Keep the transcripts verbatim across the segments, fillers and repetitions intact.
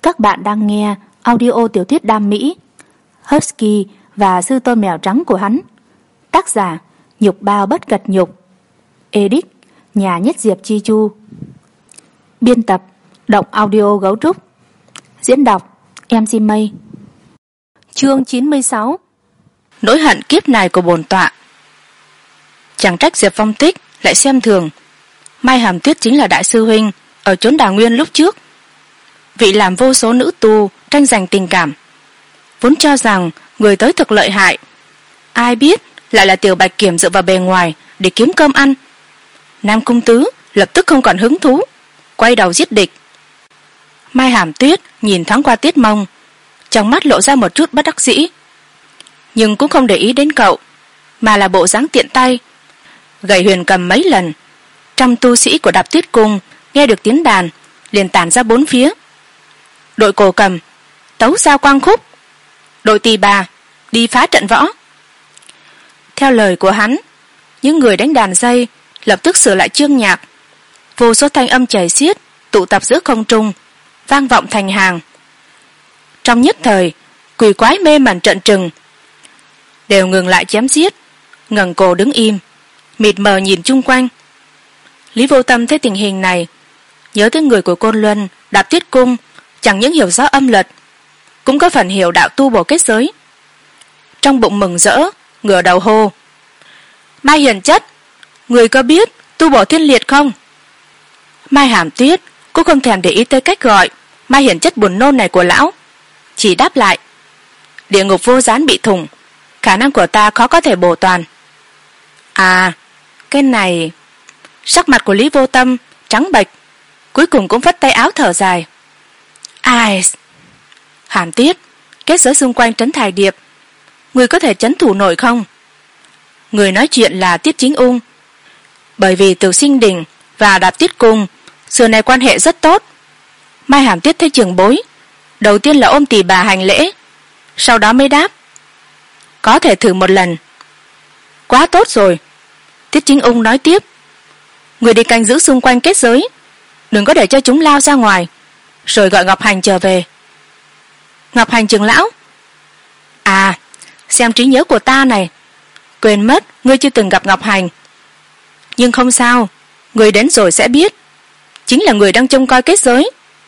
Các bạn đang nghe audio tiểu thuyết đam mỹ Husky và sư tôn mèo trắng của hắn. Tác giả Nhục Bao Bất Cật Nhục. Edit Nhà Nhất Diệp Chi Chu. Biên tập Động Audio Gấu Trúc. Diễn đọc em xê Mây. Chương chín mươi sáu. Nỗi hận kiếp này của bổn tọa. Chẳng trách Diệp Phong Tích lại xem thường Mai Hàm Tuyết chính là đại sư huynh ở chốn Đà Nguyên lúc trước. Vị làm vô số nữ tu tranh giành tình cảm, vốn cho rằng người tới thực lợi hại, ai biết lại là Tiểu Bạch Kiểm dựa vào bề ngoài để kiếm cơm ăn. Nam Cung Tứ lập tức không còn hứng thú, quay đầu giết địch. Mai Hàm Tuyết nhìn thoáng qua Tiết Mông, trong mắt lộ ra một chút bất đắc dĩ, nhưng cũng không để ý đến cậu, mà là bộ dáng tiện tay gảy huyền cầm mấy lần. Trăm tu sĩ của Đạp Tiết Cung nghe được tiếng đàn liền tản ra bốn phía. Đội cổ cầm tấu giao quang khúc, đội tỳ bà đi phá trận võ. Theo lời của hắn, những người đánh đàn dây lập tức sửa lại chương nhạc, vô số thanh âm chảy xiết tụ tập giữa không trung, vang vọng thành hàng. Trong nhất thời, quỷ quái mê mẩn trận trừng đều ngừng lại chém giết, ngẩng cổ đứng im, mịt mờ nhìn chung quanh. Lý Vô Tâm thấy tình hình này, nhớ tới người của Côn Luân, Đạp Tiết Cung chẳng những hiểu rõ âm luật, cũng có phần hiểu đạo tu bổ kết giới. Trong bụng mừng rỡ, ngửa đầu hô: Mai Hiền Chất, người có biết tu bổ thiên liệt không? Mai Hàm Tuyết cũng không thèm để ý tới cách gọi Mai Hiền Chất buồn nôn này của lão, chỉ đáp lại: Địa ngục vô gián bị thủng, khả năng của ta khó có thể bổ toàn. À, cái này... Sắc mặt của Lý Vô Tâm trắng bệch, cuối cùng cũng vất tay áo thở dài. Ai... Hàm Tuyết, kết giới xung quanh trấn Thải Điệp, người có thể trấn thủ nổi không? Người nói chuyện là Tiết Chính Ung. Bởi vì Từ Sinh Đình và Đạp Tiết Cung xưa này quan hệ rất tốt, Mai Hàm Tuyết thấy trưởng bối, đầu tiên là ôm tỳ bà hành lễ, sau đó mới đáp: Có thể thử một lần. Quá tốt rồi. Tiết Chính Ung nói tiếp: Người đi canh giữ xung quanh kết giới, đừng có để cho chúng lao ra ngoài, rồi gọi Ngọc Hành trở về. Ngọc Hành trưởng lão? À, xem trí nhớ của ta này, quên mất ngươi chưa từng gặp Ngọc Hành. Nhưng không sao, người đến rồi sẽ biết, chính là người đang trông coi kết giới.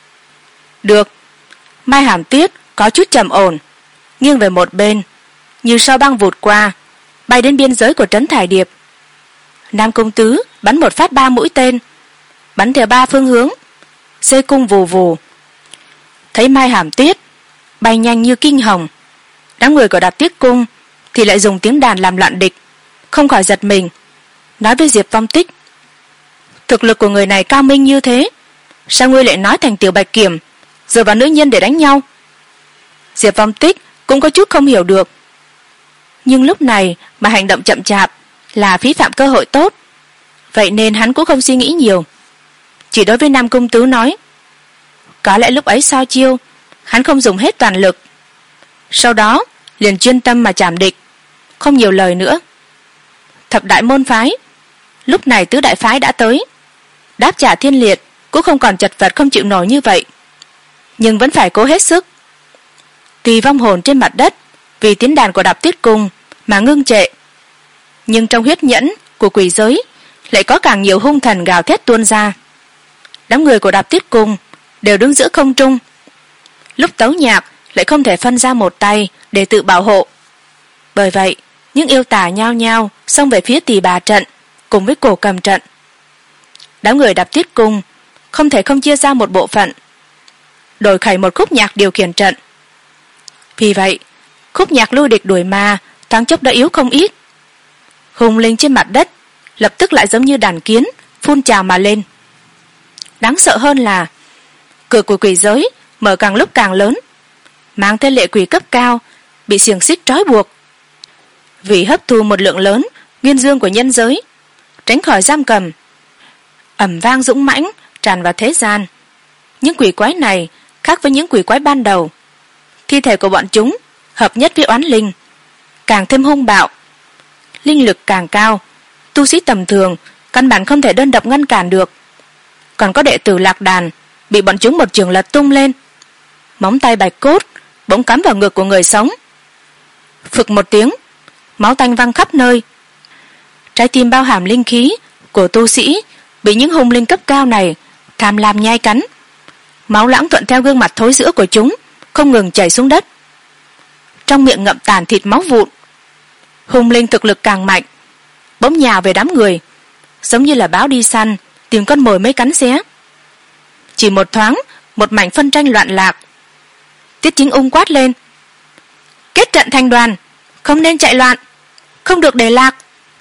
Được. Mai Hàm Tuyết có chút trầm ổn, nghiêng về một bên, như sao băng vụt qua, bay đến biên giới của trấn Thải Điệp. Nam Cung Tứ bắn một phát ba mũi tên, bắn theo ba phương hướng, dây cung vù vù. Thấy Mai Hàm Tuyết bay nhanh như kinh hồng, đám người của Đạp Tiết Cung thì lại dùng tiếng đàn làm loạn địch, không khỏi giật mình, nói với Diệp Phong Tích: Thực lực của người này cao minh như thế, sao ngươi lại nói thành Tiểu Bạch Kiểm dựa vào nữ nhân để đánh nhau? Diệp Phong Tích cũng có chút không hiểu được, nhưng lúc này mà hành động chậm chạp là phí phạm cơ hội tốt, vậy nên hắn cũng không suy nghĩ nhiều, chỉ đối với Nam Cung Tứ nói: Có lẽ lúc ấy sao chiêu hắn không dùng hết toàn lực, sau đó liền chuyên tâm mà chảm địch, không nhiều lời nữa. Thập đại môn phái, lúc này tứ đại phái đã tới, đáp trả thiên liệt cũng không còn chật vật không chịu nổi như vậy, nhưng vẫn phải cố hết sức. Tùy vong hồn trên mặt đất vì tiếng đàn của Đạp Tiết Cung mà ngưng trệ, nhưng trong huyết nhẫn của quỷ giới lại có càng nhiều hung thần gào thét tuôn ra. Đám người của Đạp Tiết Cung đều đứng giữa không trung, lúc tấu nhạc lại không thể phân ra một tay để tự bảo hộ, bởi vậy những yêu tả nhao nhao xông về phía tỳ bà trận cùng với cổ cầm trận. Đám người Đạp Tiết Cung không thể không chia ra một bộ phận, đổi khẩy một khúc nhạc điều khiển trận. Vì vậy khúc nhạc lui địch đuổi ma thoáng chốc đã yếu không ít. Hùng linh trên mặt đất lập tức lại giống như đàn kiến phun trào mà lên. Đáng sợ hơn là cửa của quỷ giới mở càng lúc càng lớn, mang theo lệ quỷ cấp cao bị xiềng xích trói buộc. Vì hấp thu một lượng lớn nguyên dương của nhân giới, tránh khỏi giam cầm, ầm vang dũng mãnh tràn vào thế gian. Những quỷ quái này khác với những quỷ quái ban đầu, thi thể của bọn chúng hợp nhất với oán linh, càng thêm hung bạo, linh lực càng cao, tu sĩ tầm thường căn bản không thể đơn độc ngăn cản được. Còn có đệ tử lạc đàn bị bọn chúng một trường lật tung lên. móng tay bạch cốt bỗng cắm vào ngực của người sống. Phực một tiếng, máu tanh văng khắp nơi. Trái tim bao hàm linh khí của tu sĩ bị những hung linh cấp cao này tham lam nhai cắn. Máu loãng thuận theo gương mặt thối rữa của chúng không ngừng chảy xuống đất. Trong miệng ngậm tàn thịt máu vụn. Hung linh thực lực càng mạnh, bỗng nhào về đám người, giống như là báo đi săn tìm con mồi mới cắn xé. Chỉ một thoáng, một mảnh phân tranh loạn lạc. Tiết Chính Ung quát lên: kết trận thành đoàn, không nên chạy loạn, không được để lạc.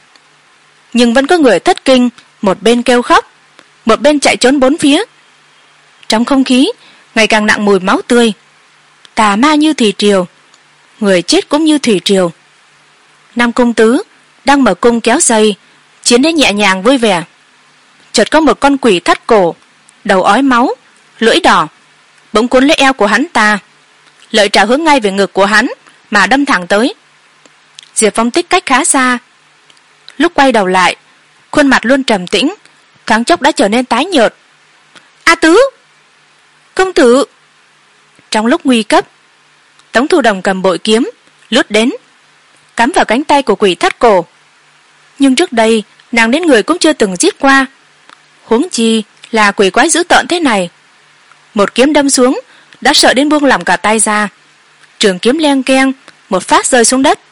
Nhưng vẫn có người thất kinh, một bên kêu khóc, một bên chạy trốn bốn phía. Trong không khí ngày càng nặng mùi máu tươi. Tà ma như thủy triều, người chết cũng như thủy triều. Nam Cung Tứ đang mở cung kéo dây, chiến đến nhẹ nhàng vui vẻ. Chợt có một con quỷ thắt cổ, đầu ói máu, lưỡi đỏ, bỗng cuốn lấy eo của hắn ta, lợi trảo hướng ngay về ngực của hắn mà đâm thẳng tới. Diệp Phong Tích cách khá xa, lúc quay đầu lại, khuôn mặt luôn trầm tĩnh, thoáng chốc đã trở nên tái nhợt. A Tứ, công tử! Trong lúc nguy cấp, Tống Thu Đồng cầm bội kiếm lướt đến, cắm vào cánh tay của quỷ thắt cổ. Nhưng trước đây nàng đến người cũng chưa từng giết qua, huống chi là quỷ quái dữ tợn thế này. Một kiếm đâm xuống đã sợ đến buông lỏng cả tay ra, trường kiếm leng keng một phát rơi xuống đất.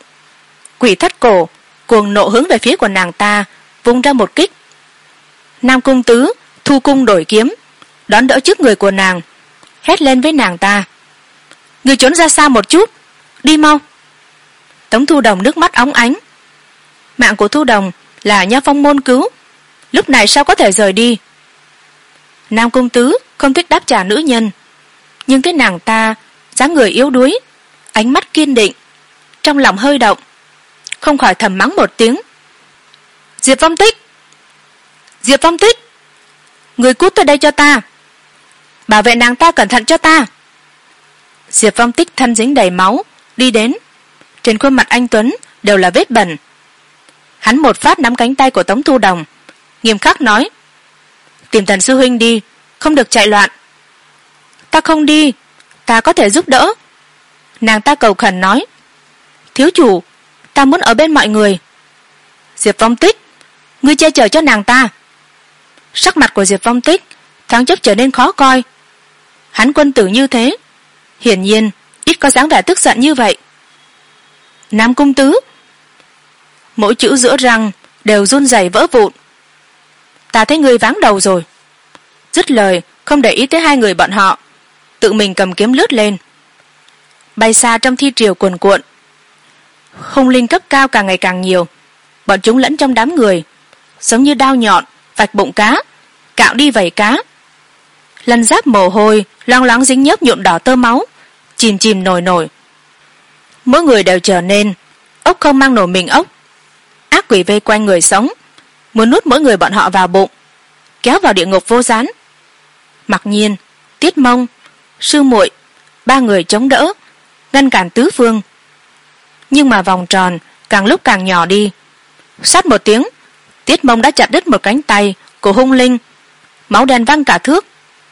Quỷ thắt cổ cuồng nộ hướng về phía của nàng ta, vung ra một kích. Nam Cung Tứ thu cung đổi kiếm, đón đỡ trước người của nàng, hét lên với nàng ta: người trốn ra xa một chút, đi mau. Tống Thu Đồng nước mắt óng ánh. Mạng của Thu Đồng là Nha Phong môn cứu, lúc này sao có thể rời đi. Nam Cung Tứ không thích đáp trả nữ nhân, nhưng thấy nàng ta dáng người yếu đuối, ánh mắt kiên định, trong lòng hơi động, không khỏi thầm mắng một tiếng: Diệp Phong Tích, Diệp Phong Tích, người cút tới đây cho ta, bảo vệ nàng ta cẩn thận cho ta. Diệp Phong Tích thân dính đầy máu đi đến, trên khuôn mặt anh tuấn đều là vết bẩn. Hắn một phát nắm cánh tay của Tống Thu Đồng, nghiêm khắc nói: tìm Tần sư huynh đi, không được chạy loạn. Ta không đi, ta có thể giúp đỡ. Nàng ta cầu khẩn nói: thiếu chủ, ta muốn ở bên mọi người. Diệp Phong Tích, ngươi che chở cho nàng ta. Sắc mặt của Diệp Phong Tích thoáng chốc trở nên khó coi. Hắn quân tử như thế, hiển nhiên ít có dáng vẻ tức giận như vậy. Nam Cung Tứ, mỗi chữ giữa răng đều run rẩy vỡ vụn. Ta thấy ngươi váng đầu rồi. Dứt lời không để ý tới hai người bọn họ, tự mình cầm kiếm lướt lên, bay xa trong thi triều cuồn cuộn. Hung linh cấp cao càng ngày càng nhiều, bọn chúng lẫn trong đám người, giống như đao nhọn vạch bụng cá, cạo đi vảy cá. Lân giáp mồ hôi loang loáng dính nhớp nhuộm đỏ tơ máu, chìm chìm nổi nổi. Mỗi người đều trở nên ốc không mang nổi mình ốc. Ác quỷ vây quanh người sống, muốn nuốt mỗi người bọn họ vào bụng, kéo vào địa ngục vô gián. Mặc nhiên, Tiết Mông, Sư Muội, ba người chống đỡ, ngăn cản tứ phương. Nhưng mà vòng tròn càng lúc càng nhỏ đi. Sát một tiếng, Tiết Mông đã chặt đứt một cánh tay của hung linh, máu đen văng cả thước.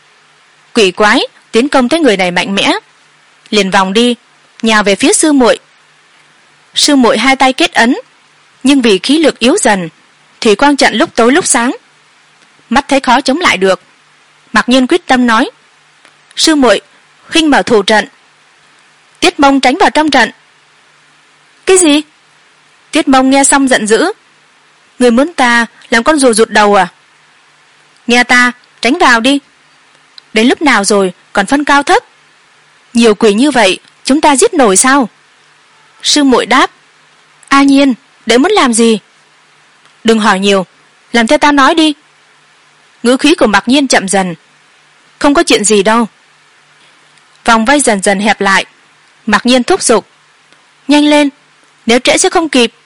Quỷ quái tiến công thấy người này mạnh mẽ, liền vòng đi, nhào về phía Sư Muội. Sư Muội hai tay kết ấn, nhưng vì khí lực yếu dần, thủy quang trận lúc tối lúc sáng, mắt thấy khó chống lại được. Mặc nhiên quyết tâm nói: Sư Muội, huynh mở thủ trận. Tiết Mông tránh vào trong trận. Cái gì? Tiết Mông nghe xong giận dữ: người muốn ta làm con rùa rụt đầu à? Nghe ta, tránh vào đi. Đến lúc nào rồi còn phân cao thấp? Nhiều quỷ như vậy chúng ta giết nổi sao? Sư Muội đáp: A Nhiên, để muốn làm gì? Đừng hỏi nhiều, làm theo ta nói đi. Ngữ khí của Mặc Nhiên chậm dần: không có chuyện gì đâu. Vòng vây dần dần hẹp lại. Mặc Nhiên thúc giục: nhanh lên, nếu trễ sẽ không kịp.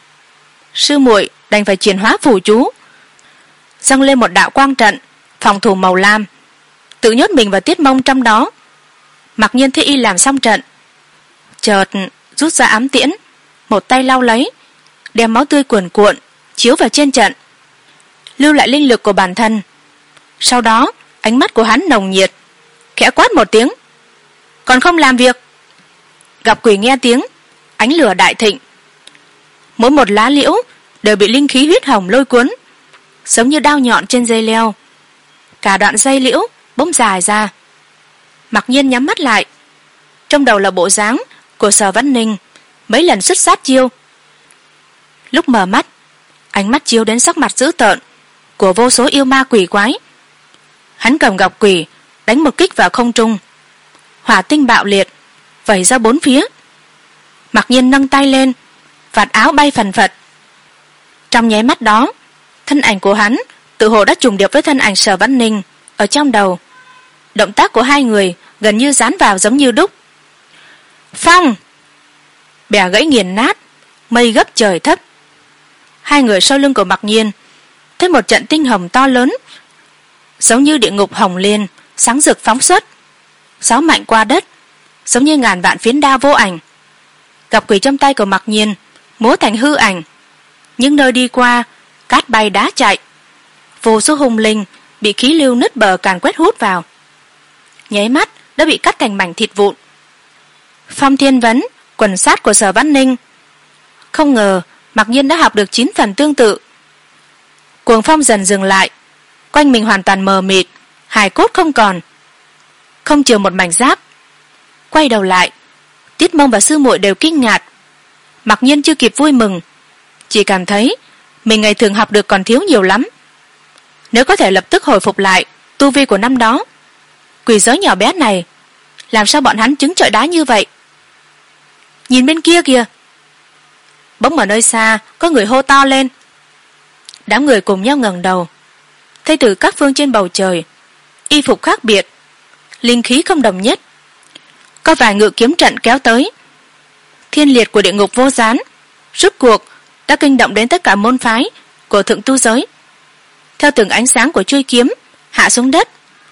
Sư Muội đành phải chuyển hóa phù chú, dâng lên một đạo quang trận phòng thủ màu lam, tự nhốt mình và Tiết Mông trong đó. Mặc Nhiên thấy y làm xong trận, chợt rút ra ám tiễn, một tay lau lấy, đem máu tươi cuồn cuộn chiếu vào trên trận, lưu lại linh lực của bản thân. Sau đó ánh mắt của hắn nồng nhiệt, khẽ quát một tiếng: còn không làm việc. Gặp quỷ nghe tiếng, ánh lửa đại thịnh. Mỗi một lá liễu đều bị linh khí huyết hồng lôi cuốn, giống như đao nhọn trên dây leo. Cả đoạn dây liễu bỗng dài ra. Mặc nhiên nhắm mắt lại, trong đầu là bộ dáng của Sở Văn Ninh mấy lần xuất sát chiêu. Lúc mở mắt, ánh mắt chiếu đến sắc mặt dữ tợn của vô số yêu ma quỷ quái. Hắn cầm ngọc quỷ đánh một kích vào không trung, hỏa tinh bạo liệt vẩy ra bốn phía. Mặc nhiên nâng tay lên, vạt áo bay phần phật. Trong nháy mắt đó, thân ảnh của hắn tự hồ đã trùng điệp với thân ảnh Sở Văn Ninh ở trong đầu. Động tác của hai người gần như dán vào giống như đúc. Phong! Bẻ gãy nghiền nát, mây gấp trời thấp. Hai người sau lưng của Mặc Nhiên thấy một trận tinh hồng to lớn, giống như địa ngục hồng liên sáng rực phóng xuất, sáo mạnh qua đất, giống như ngàn vạn phiến đao vô ảnh. Ngọc quỷ trong tay của Mặc Nhiên múa thành hư ảnh, những nơi đi qua cát bay đá chạy, vô số hung linh bị khí lưu nứt bờ càn quét hút vào, nháy mắt đã bị cắt thành mảnh thịt vụn. Phong Thiên Vấn, quần sát của Sở Văn Ninh, không ngờ Mặc Nhiên đã học được chín phần tương tự. Cuồng phong dần dừng lại, quanh mình hoàn toàn mờ mịt, hài cốt không còn, không chừa một mảnh giáp. Quay đầu lại, Tiết Mông và sư muội đều kinh ngạc. Mặc Nhiên chưa kịp vui mừng, chỉ cảm thấy mình ngày thường học được còn thiếu nhiều lắm. Nếu có thể lập tức hồi phục lại tu vi của năm đó, quỷ giới nhỏ bé này làm sao bọn hắn trứng trọi đá như vậy. Nhìn bên kia kìa! Bỗng ở nơi xa có người hô to lên. Đám người cùng nhau ngẩng đầu, thấy từ các phương trên bầu trời, y phục khác biệt, linh khí không đồng nhất, có vài ngự kiếm trận kéo tới. Thiên liệt của địa ngục vô gián rốt cuộc đã kinh động đến tất cả môn phái của thượng tu giới. Theo từng ánh sáng của chuôi kiếm hạ xuống đất,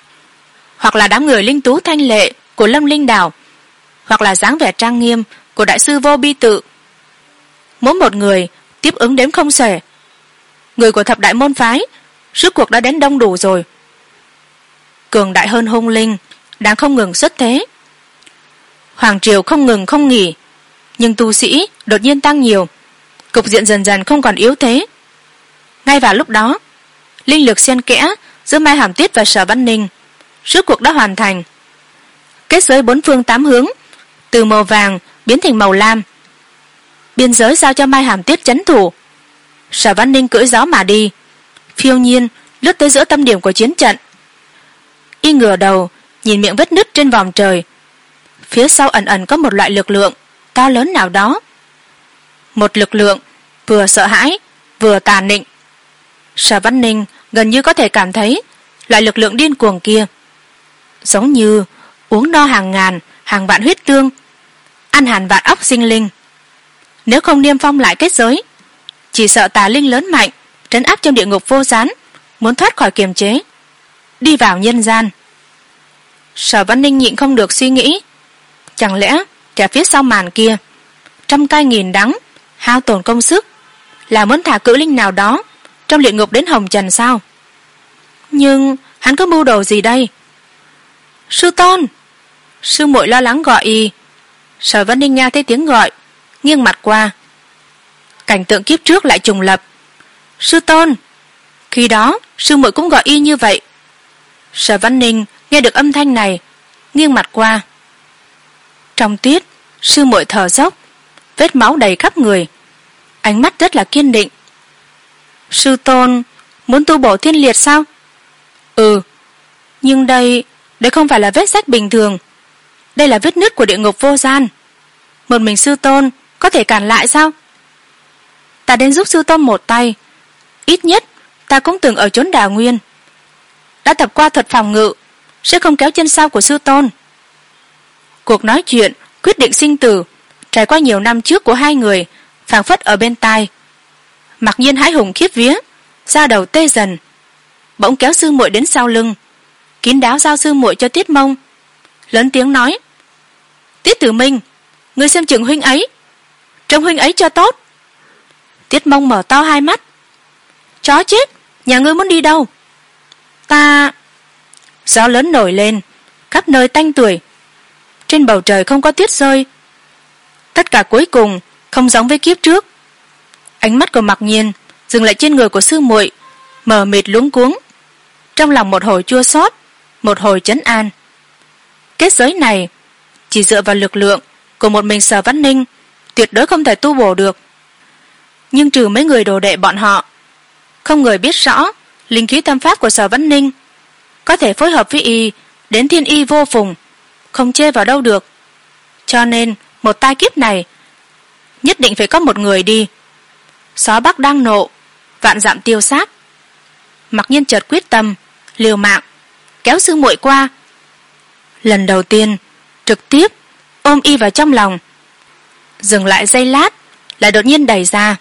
hoặc là đám người linh tú thanh lệ của Lâm Linh Đảo, hoặc là dáng vẻ trang nghiêm của đại sư Vô Bi Tự. Mỗi một người tiếp ứng đếm không xuể. Người của thập đại môn phái rốt cuộc đã đến đông đủ rồi. Cường đại hơn hung linh đang không ngừng xuất thế. Hoàng triều không ngừng không nghỉ, nhưng tu sĩ đột nhiên tăng nhiều, cục diện dần dần không còn yếu thế. Ngay vào lúc đó, linh lực xen kẽ giữa Mai Hàm Tiết và Sở Văn Ninh rốt cuộc đã hoàn thành. Kết giới bốn phương tám hướng từ màu vàng biến thành màu lam. Biên giới giao cho Mai Hàm Tiết trấn thủ. Sở Văn Ninh cưỡi gió mà đi, phiêu nhiên lướt tới giữa tâm điểm của chiến trận. Y ngửa đầu nhìn miệng vết nứt trên vòm trời, phía sau ẩn ẩn có một loại lực lượng to lớn nào đó. Một lực lượng vừa sợ hãi vừa tà nịnh. Sở Văn Ninh gần như có thể cảm thấy loại lực lượng điên cuồng kia, giống như uống no hàng ngàn hàng vạn huyết tương, ăn hàn vạn óc sinh linh. Nếu không niêm phong lại kết giới, chỉ sợ tà linh lớn mạnh trấn áp trong địa ngục vô gián muốn thoát khỏi kiềm chế, đi vào nhân gian. Sở Văn Ninh nhịn không được suy nghĩ, chẳng lẽ kẻ phía sau màn kia trăm cay nghìn đắng hao tổn công sức là muốn thả cự linh nào đó trong địa ngục đến hồng trần sao? Nhưng hắn có mưu đồ gì đây? Sư tôn! Sư muội lo lắng gọi y. Sở Văn Ninh nghe thấy tiếng gọi, nghiêng mặt qua. Cảnh tượng kiếp trước lại trùng lập. Sư tôn! Khi đó sư muội cũng gọi y như vậy. Sở Văn Ninh nghe được âm thanh này, nghiêng mặt qua. Trong tuyết, sư muội thở dốc, vết máu đầy khắp người, ánh mắt rất là kiên định. Sư tôn muốn tu bổ thiên liệt sao? Ừ, nhưng đây đây không phải là vết rách bình thường, đây là vết nứt của địa ngục vô gian. Một mình sư tôn có thể cản lại sao? Ta đến giúp sư tôn một tay, ít nhất ta cũng từng ở chốn Đào Nguyên, đã tập qua thuật phòng ngự, sẽ không kéo chân sau của sư tôn. Cuộc nói chuyện quyết định sinh tử trải qua nhiều năm trước của hai người phảng phất ở bên tai. Mặc nhiên hãi hùng khiếp vía, da đầu tê dần, bỗng kéo sư muội đến sau lưng, kín đáo giao sư muội cho Tiết Mông, lớn tiếng nói: Tiết Tử Minh, ngươi xem chừng huynh ấy, trông huynh ấy cho tốt. Tiết Mông mở to hai mắt: Chó chết, nhà ngươi muốn đi đâu? Ta... Gió lớn nổi lên, khắp nơi tanh tưởi. trên bầu trời không có tuyết rơi. Tất cả cuối cùng không giống với kiếp trước. Ánh mắt của Mặc Nhiên dừng lại trên người của sư muội, mờ mịt luống cuống, trong lòng một hồi chua xót, một hồi trấn an. Kết giới này chỉ dựa vào lực lượng của một mình Sở Văn Ninh tuyệt đối không thể tu bổ được. Nhưng trừ mấy người đồ đệ bọn họ, không người biết rõ linh khí tâm pháp của Sở Văn Ninh có thể phối hợp với y đến thiên y vô phùng, không chê vào đâu được. Cho nên một tai kiếp này nhất định phải có một người đi. Gió bắc đang nộ, vạn dặm tiêu sát. Mặc Nhiên chợt quyết tâm liều mạng kéo sư muội qua. Lần đầu tiên trực tiếp ôm y vào trong lòng, dừng lại giây lát lại đột nhiên đẩy ra.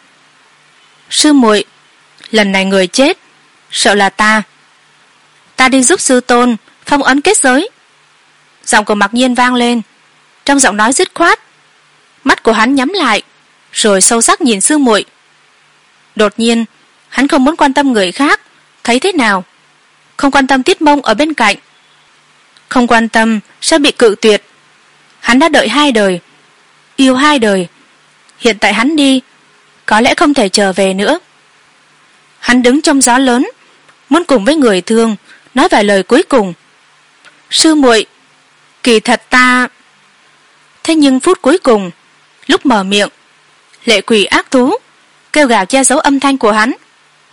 Sư muội, lần này người chết sợ là ta. Ta đi giúp sư tôn phong ấn kết giới. Giọng của Mặc Nhiên vang lên, trong giọng nói dứt khoát. Mắt của hắn nhắm lại, rồi sâu sắc nhìn sư muội. Đột nhiên hắn không muốn quan tâm người khác thấy thế nào, không quan tâm Tiết Mông ở bên cạnh, không quan tâm sẽ bị cự tuyệt. Hắn đã đợi hai đời, yêu hai đời, hiện tại hắn đi có lẽ không thể trở về nữa. Hắn đứng trong gió lớn, muốn cùng với người thương nói vài lời cuối cùng. Sư muội, kỳ thật ta... Thế nhưng phút cuối cùng, lúc mở miệng, lệ quỷ ác thú kêu gào che giấu âm thanh của hắn.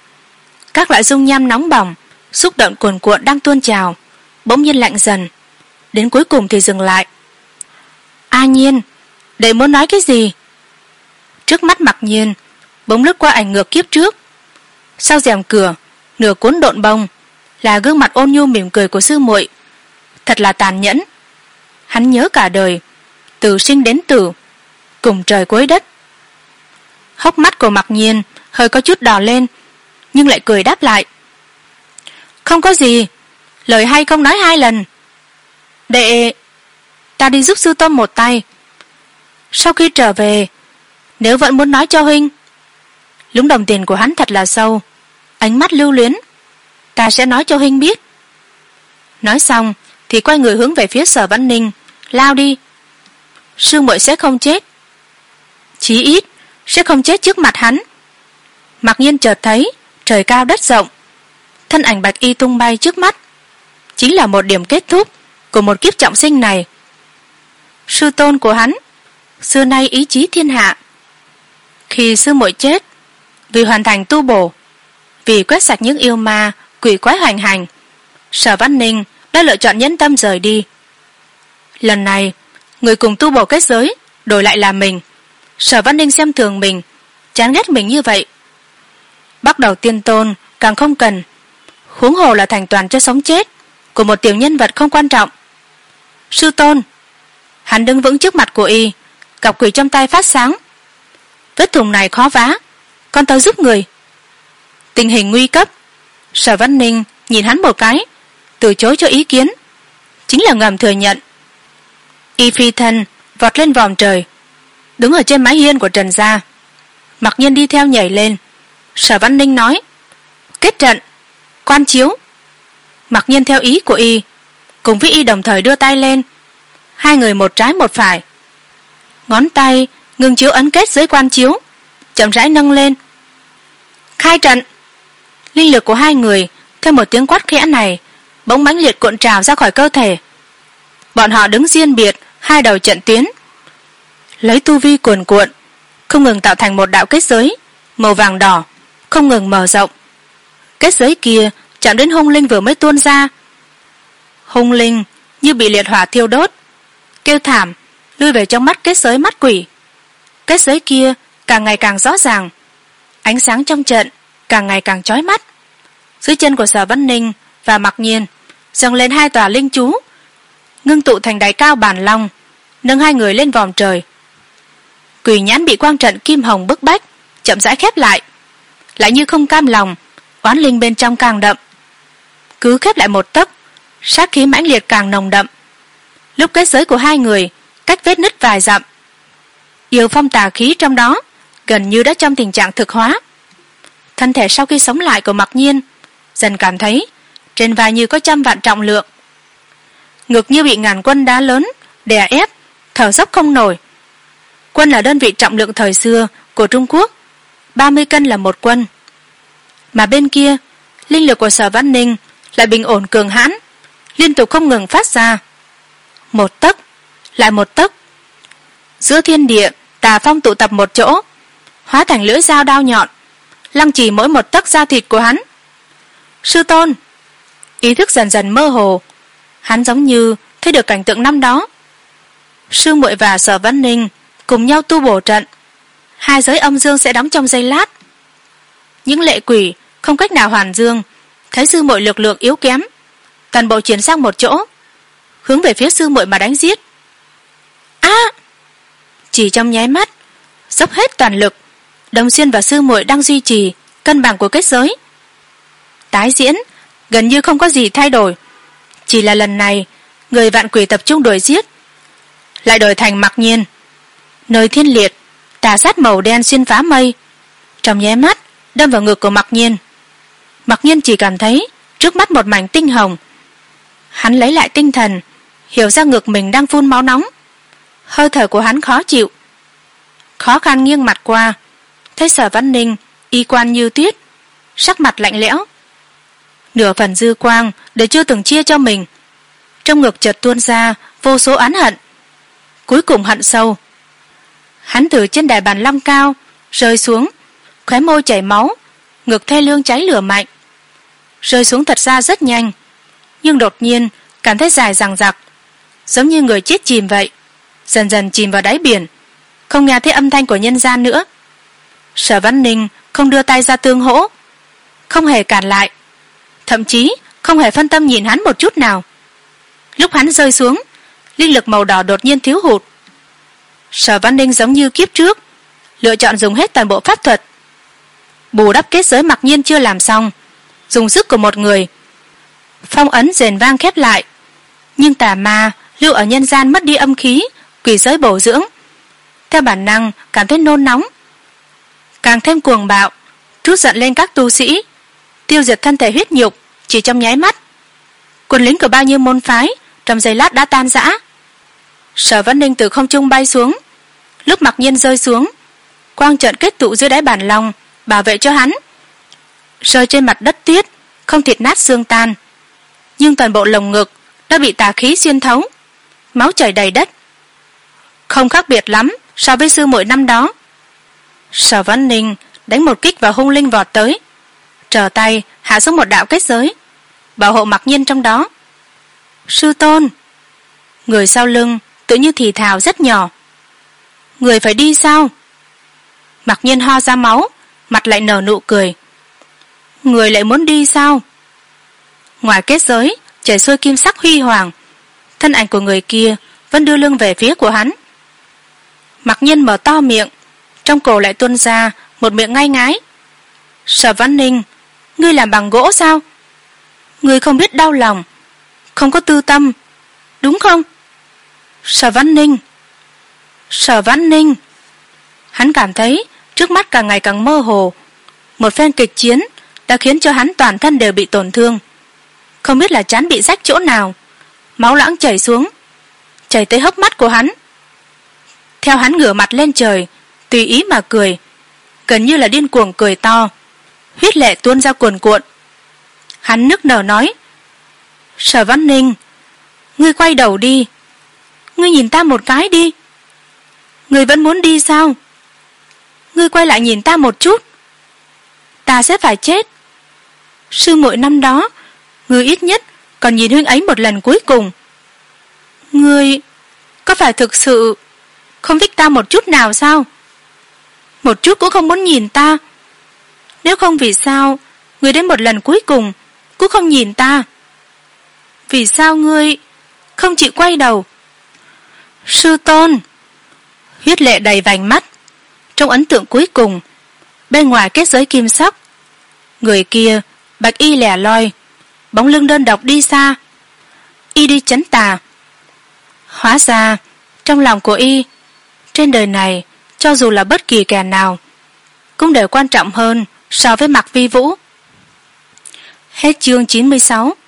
Các loại dung nham nóng bỏng, xúc động cuồn cuộn đang tuôn trào, bỗng nhiên lạnh dần, đến cuối cùng thì dừng lại. A Nhiên, đệ muốn nói cái gì? Trước mắt Mặc Nhiên bỗng lướt qua ảnh ngược kiếp trước. Sau rèm cửa nửa cuốn độn bông là gương mặt ôn nhu mỉm cười của sư muội. Thật là tàn nhẫn. Hắn nhớ cả đời, từ sinh đến tử, cùng trời cuối đất. Hốc mắt của Mặc Nhiên hơi có chút đỏ lên, nhưng lại cười đáp lại. Không có gì, lời hay không nói hai lần. Đệ, ta đi giúp sư tôn một tay. Sau khi trở về, nếu vẫn muốn nói cho huynh. Lúng đồng tiền của hắn thật là sâu, ánh mắt lưu luyến. Ta sẽ nói cho huynh biết. Nói xong thì quay người hướng về phía Sở Văn Ninh, lao đi. Sư muội sẽ không chết, chí ít sẽ không chết trước mặt hắn. Mặc Nhiên chợt thấy trời cao đất rộng, thân ảnh bạch y tung bay trước mắt, chính là một điểm kết thúc của một kiếp trọng sinh này. Sư tôn của hắn xưa nay ý chí thiên hạ. Khi sư muội chết, vì hoàn thành tu bổ, vì quét sạch những yêu ma quỷ quái hoành hành, Sở Văn Ninh đã lựa chọn nhẫn tâm rời đi. Lần này người cùng tu bổ kết giới đổi lại là mình. Sở Văn Ninh xem thường mình, chán ghét mình như vậy. Bắt đầu tiên tôn càng không cần, huống hồ là thành toàn cho sống chết của một tiểu nhân vật không quan trọng. Sư tôn. Hắn đứng vững trước mặt của y, cọc quỷ trong tay phát sáng. Vết thùng này khó vá, con tới giúp người. Tình hình nguy cấp. Sở Văn Ninh nhìn hắn một cái, từ chối cho ý kiến, chính là ngầm thừa nhận. Y phi thân vọt lên vòm trời, đứng ở trên mái hiên của Trần gia. Mặc Nhiên đi theo nhảy lên. Sở Văn Ninh nói, kết trận, quan chiếu. Mặc Nhiên theo ý của y, cùng với y đồng thời đưa tay lên. Hai người một trái một phải, ngón tay ngưng chiếu ấn kết dưới quan chiếu, chậm rãi nâng lên. Khai trận. Linh lực của hai người theo một tiếng quát khẽ này bỗng mãnh liệt cuộn trào ra khỏi cơ thể. Bọn họ đứng riêng biệt hai đầu trận tuyến, lấy tu vi cuồn cuộn không ngừng tạo thành một đạo kết giới màu vàng đỏ, không ngừng mở rộng. Kết giới kia chạm đến hung linh vừa mới tuôn ra. Hung linh như bị liệt hỏa thiêu đốt, kêu thảm lui về trong mắt kết giới mắt quỷ. Kết giới kia càng ngày càng rõ ràng, ánh sáng trong trận càng ngày càng chói mắt. Dưới chân của Sở Văn Ninh và Mặc Nhiên dâng lên hai tòa linh chú, ngưng tụ thành đài cao bản long, nâng hai người lên vòm trời. Quỷ nhãn bị quang trận kim hồng bức bách, chậm rãi khép lại, lại như không cam lòng, oán linh bên trong càng đậm. Cứ khép lại một tấc, sát khí mãnh liệt càng nồng đậm. Lúc kết giới của hai người cách vết nứt vài dặm, yêu phong tà khí trong đó gần như đã trong tình trạng thực hóa. Thân thể sau khi sống lại của Mặc Nhiên dần cảm thấy trên vai như có trăm vạn trọng lượng, ngực như bị ngàn quân đá lớn đè ép, thở dốc không nổi. Quân là đơn vị trọng lượng thời xưa của Trung Quốc, ba mươi cân là một quân. Mà bên kia, linh lực của Sở Văn Ninh lại bình ổn cường hãn, liên tục không ngừng phát ra. Một tấc, lại một tấc. Giữa thiên địa, tà phong tụ tập một chỗ, hóa thành lưỡi dao đao nhọn, lăng trì mỗi một tấc da thịt của hắn. Sư tôn! Ý thức dần dần mơ hồ, hắn giống như thấy được cảnh tượng năm đó. Sư muội và Sở Văn Ninh cùng nhau tu bổ trận, hai giới âm dương sẽ đóng trong giây lát. Những lệ quỷ không cách nào hoàn dương, thấy sư muội lực lượng yếu kém, toàn bộ chuyển sang một chỗ, hướng về phía sư muội mà đánh giết. A! À! Chỉ trong nháy mắt, dốc hết toàn lực, Đồng Xuyên và sư muội đang duy trì cân bằng của kết giới. Tái diễn gần như không có gì thay đổi, chỉ là lần này người vạn quỷ tập trung đuổi giết, lại đổi thành Mặc Nhiên. Nơi thiên liệt, tà sát màu đen xuyên phá mây, trong nháy mắt đâm vào ngực của Mặc Nhiên. Mặc Nhiên chỉ cảm thấy trước mắt một mảnh tinh hồng. Hắn lấy lại tinh thần, hiểu ra ngực mình đang phun máu nóng. Hơi thở của hắn khó chịu, khó khăn nghiêng mặt qua, thấy Sở Văn Ninh y quan như tuyết, sắc mặt lạnh lẽo. Nửa phần dư quang để chưa từng chia cho mình, trong ngực chợt tuôn ra vô số oán hận, cuối cùng hận sâu. Hắn từ trên đài bàn long cao rơi xuống, khóe môi chảy máu, ngực thê lương cháy lửa mạnh. Rơi xuống thật ra rất nhanh, nhưng đột nhiên cảm thấy dài dằng dặc, giống như người chết chìm vậy, dần dần chìm vào đáy biển, không nghe thấy âm thanh của nhân gian nữa. Sở Văn Ninh không đưa tay ra tương hỗ, không hề cản lại, thậm chí không hề phân tâm nhìn hắn một chút nào. Lúc hắn rơi xuống, linh lực màu đỏ đột nhiên thiếu hụt. Sở Văn Ninh giống như kiếp trước, lựa chọn dùng hết toàn bộ pháp thuật, bù đắp kết giới Mặc Nhiên chưa làm xong, dùng sức của một người. Phong ấn rền vang khép lại, nhưng tà ma lưu ở nhân gian mất đi âm khí, quỷ giới bổ dưỡng, theo bản năng cảm thấy nôn nóng, càng thêm cuồng bạo, trút giận lên các tu sĩ, tiêu diệt thân thể huyết nhục chỉ trong nháy mắt. Quân lính của bao nhiêu môn phái trong giây lát đã tan rã. Sở Văn Ninh từ không trung bay xuống, lúc Mặc Nhiên rơi xuống, quang trận kết tụ dưới đáy bản long bảo vệ cho hắn. Rơi trên mặt đất tuyết, không thịt nát xương tan, nhưng toàn bộ lồng ngực đã bị tà khí xuyên thấu, máu chảy đầy đất, không khác biệt lắm so với sư muội năm đó. Sở Văn Ninh đánh một kích vào hung linh vọt tới, trở tay hạ xuống một đạo kết giới, bảo hộ Mặc Nhiên trong đó. Sư tôn! Người sau lưng tự như thì thào rất nhỏ. Người phải đi sao? Mặc Nhiên ho ra máu, mặt lại nở nụ cười. Người lại muốn đi sao? Ngoài kết giới chảy xuôi kim sắc huy hoàng, thân ảnh của người kia vẫn đưa lưng về phía của hắn. Mặc Nhiên mở to miệng, trong cổ lại tuôn ra một miệng ngai ngái. Sở Văn Ninh, ngươi làm bằng gỗ sao? Ngươi không biết đau lòng, không có tư tâm, đúng không? Sở Văn Ninh! Sở Văn Ninh! Hắn cảm thấy trước mắt càng ngày càng mơ hồ. Một phen kịch chiến đã khiến cho hắn toàn thân đều bị tổn thương, không biết là trán bị rách chỗ nào, máu loãng chảy xuống, chảy tới hốc mắt của hắn. Theo hắn ngửa mặt lên trời, tùy ý mà cười, gần như là điên cuồng cười to, huyết lệ tuôn ra cuồn cuộn. Hắn nức nở nói: Sở Văn Ninh, ngươi quay đầu đi, ngươi nhìn ta một cái đi. Ngươi vẫn muốn đi sao? Ngươi quay lại nhìn ta một chút, ta sẽ phải chết. Sư muội năm đó, ngươi ít nhất còn nhìn huynh ấy một lần cuối cùng. Ngươi có phải thực sự không thích ta một chút nào sao? Một chút cũng không muốn nhìn ta. Nếu không vì sao ngươi đến một lần cuối cùng cũng không nhìn ta? Vì sao ngươi không chịu quay đầu? Sư tôn! Huyết lệ đầy vành mắt. Trong ấn tượng cuối cùng, bên ngoài kết giới kim sắc, người kia bạch y lẻ loi, bóng lưng đơn độc đi xa. Y đi trấn tà. Hóa ra trong lòng của y, trên đời này cho dù là bất kỳ kẻ nào cũng đều quan trọng hơn so với Mạc Vi Vũ. Hết chương chín mươi sáu.